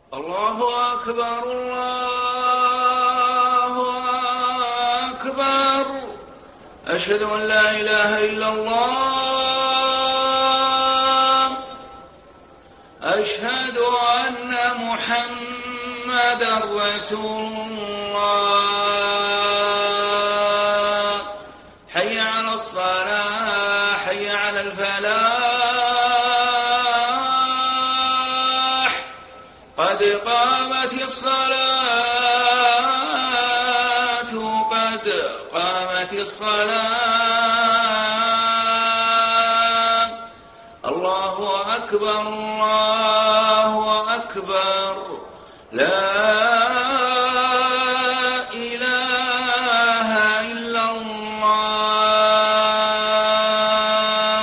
الله أكبر الله أكبر. أشهد أن لا إله إلا الله. أشهد أن محمدًا رسول الله. حي على الصلاة حي على الفلاح. قد قامت الصلاة قد قامت الصلاة. الله أكبر الله أكبر. لا إله إلا الله.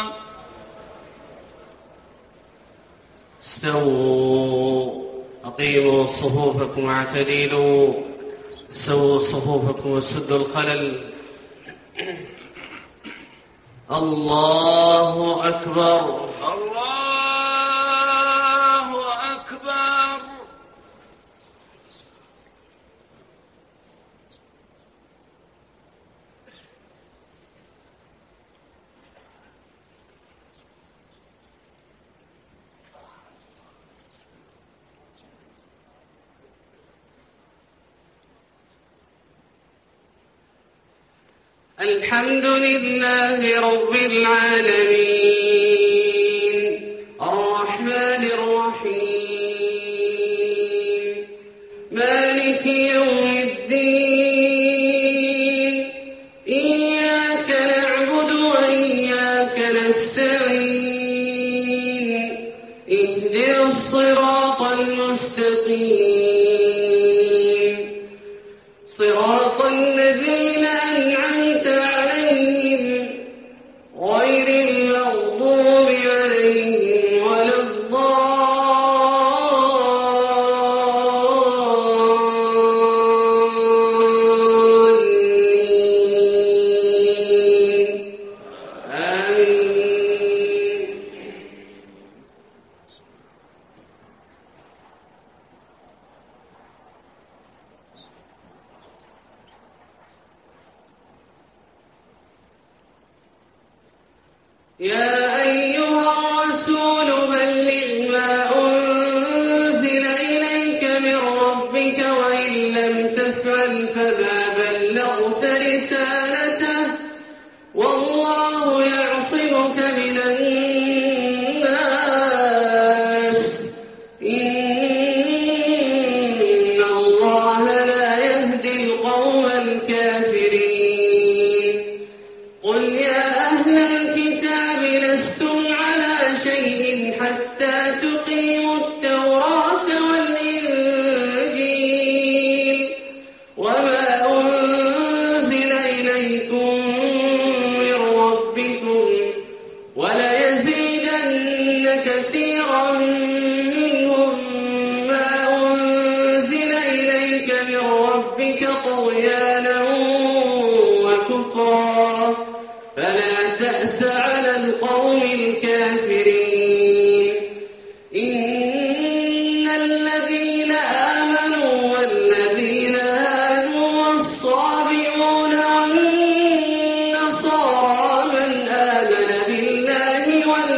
استووا أقيموا صفوفكم واعتدلوا. سووا صفوفكم وسدوا الخلل. الله أكبر الله أكبر. الحمد لله رب العالمين الرحمن الرحيم مالك يوم الدين. إياك نعبد وإياك نستعين. اهدنا الصراط المستقيم صراط الذين أنعمت عليهم غير المغضوب عليهم ولا الضالين. آمين. يا أيها الرسول بلغ ما أنزل إليك من ربك وإن لم تفعل فما بلغت رسالته والله يعصمك من الناس. إن الله لا يهدي القوم الكافرين. قل يا أهل الكتاب لستم على شيء حتى تقيموا التوراة والإنجيل وما أنزل إليكم من ربكم وليزيدن كثيرا منهم ما أنزل إليك من ربك طغيانا وكفرا فلا تأس على القوم الكافرين. إن الذين آمنوا والذين هادوا والصابئون والنصارى من آمن بالله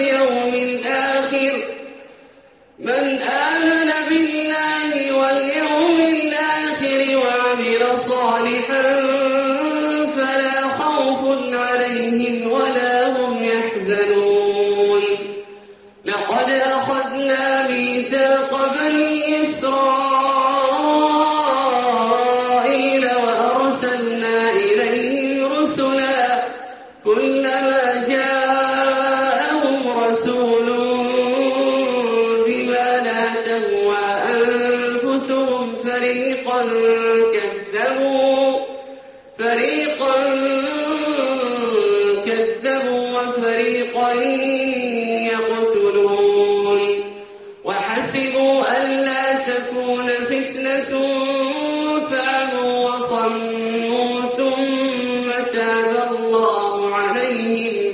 واليوم الآخر وعمل صالحا فلا خوف عليهم ولا هم يحزنون. لقد أخذنا ميثاق بني إسرائيل وأرسلنا إليهم رسلا كلما جاءهم رسول بما لا تهوى أنفسهم فريقا كذبوا وفريقا يقتلون. وحسبوا ألا تكون فتنة فعموا وصموا ثم تاب الله عليهم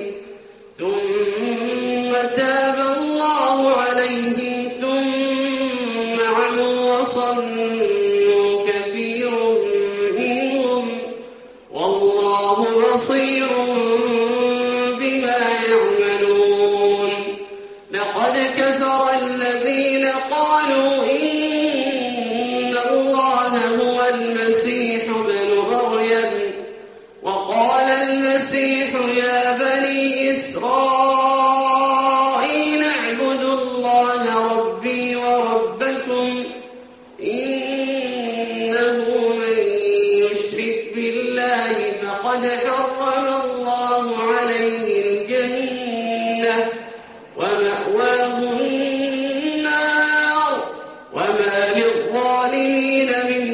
ثم عموا وظنوا كثير منهم والله بصير بما يعملون لقد كفر الذين قالوا إن الله هو المسيح ابن مريم وقال المسيح يا بني إسرائيل اعبدوا الله ربي وربكم إنه من يشرك بالله فقد حرم الله عليه الجنة ومأواه النار وما للظالمين من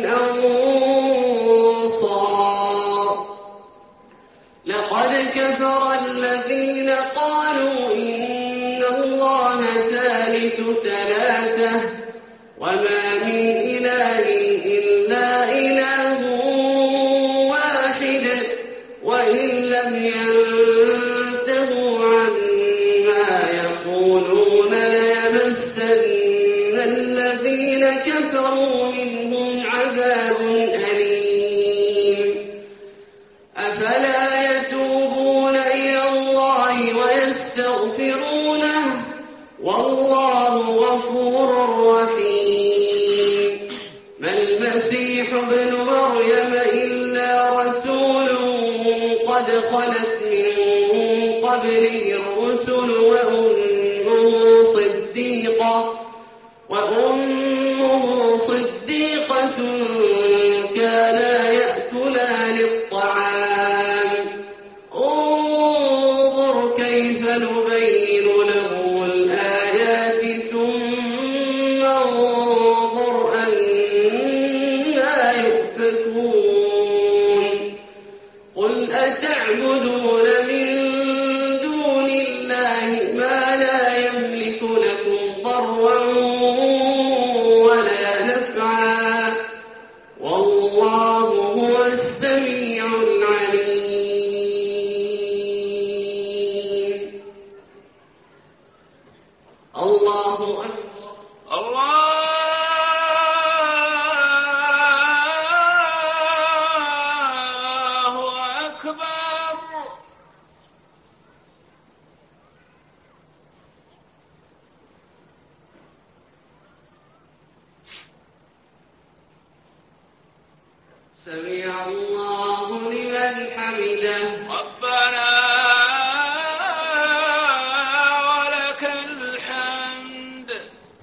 أنصار لقد كفر الذين قالوا إن الله ثالث ثلاثة وما من إله إلا إله واحد وإن لم ينتهوا عما يقولون ليمسن الذين كفروا منهم عذاب أليم أفلا يتوبون إلى الله ويستغفرونه والله غفور رحيم ما المسيح ابن مريم إلا رسول قد خلت من قبله الرسل وأمه صديقة كانا يأكلان الطعام انظر كيف نبين له الآيات ثم انظر أنى يؤفكون قل أتعبدون من دون الله ما لا يملك لكم ضرا ولا نفعا والله هو السميع العليم الله أكبر الله أكبر. سمع الله لمن حمده ربنا ولك الحمد.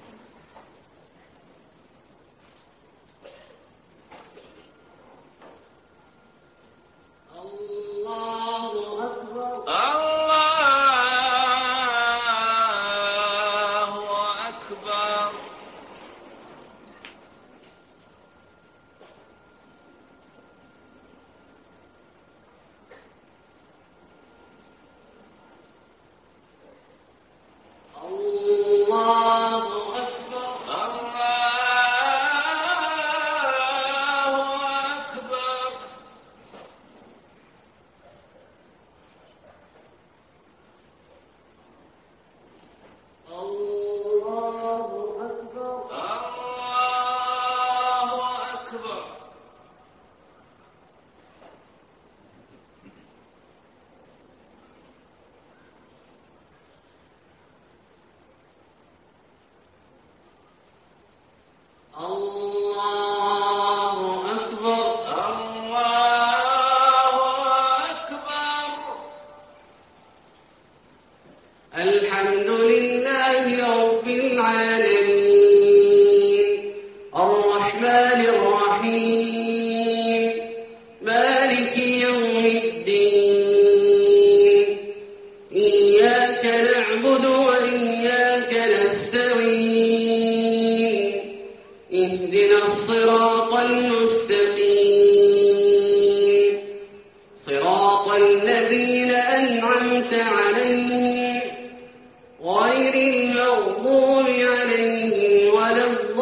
الله أكبر الله أكبر. الله أكبر الله أكبر. الله أكبر الله أكبر. الله أكبر الله أكبر. الحمد لله رب العالمين الرحمن الرحيم مالك يوم الدين إياك نعبد وإياك نستعين اهدنا الصراط المستقيم صراط الذين أنعمت عليهم غير المغضوب عليهم ولا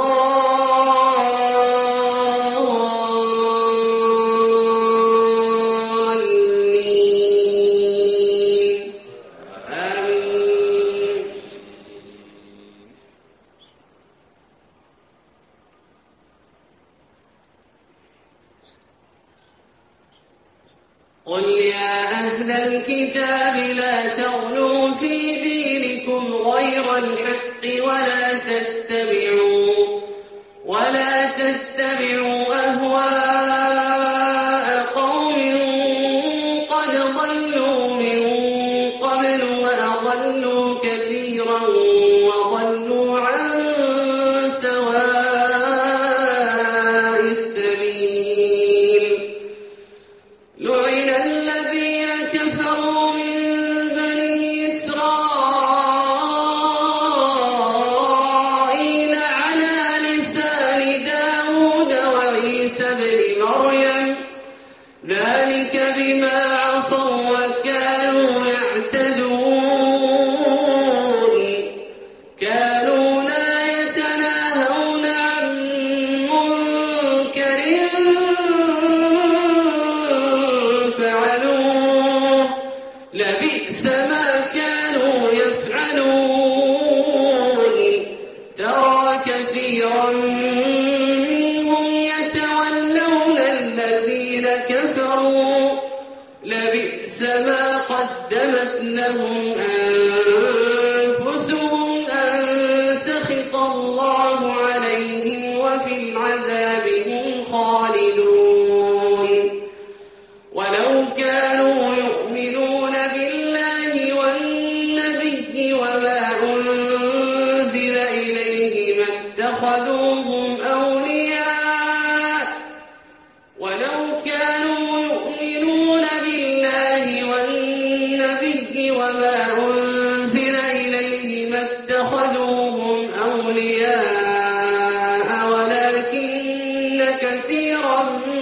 الضالين آمين. قل يا أهل الكتاب لا تغلوا في دينكم غير الحق ولا تتبعوا أهواء قوم قد ضلوا من قبل وأضلوا كثيرا وضلوا عن سواء السبيل لعن الذين كفروا من بني إسرائيل على لسان داود وعيسى بن مريم ذلك بما عصوا وكانوا يعتدون كانوا لا يتناهون عن منكر فعلوه لبئس ما كانوا يفعلون ترى كثيرا منهم يتولون الذين كفروا لبئس ما قدمت لهم أنفسهم أن سخط الله عليهم وفي العذاب هم خالدون ولو كانوا يؤمنون بالله والنبي وما أنزل إليه ما اتخذوهم أولياء ولو كانوا يؤمنون بالله والنبي وما أنزل إليه ما اتخذوهم أولياء ولكن كثيرا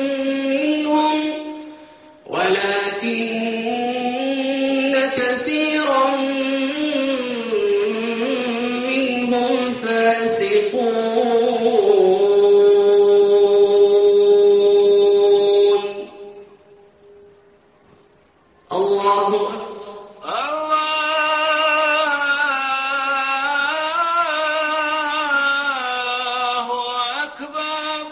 منهم فاسقون الله أكبر.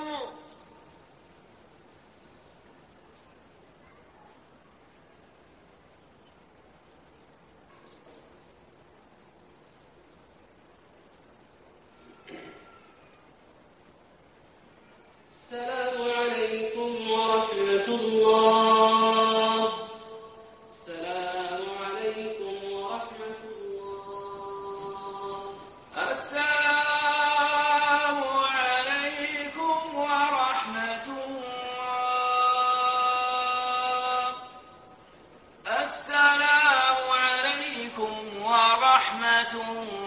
السلام عليكم ورحمة الله. السلام عليكم ورحمة الله. السلام عليكم ورحمة الله. السلام عليكم ورحمة الله.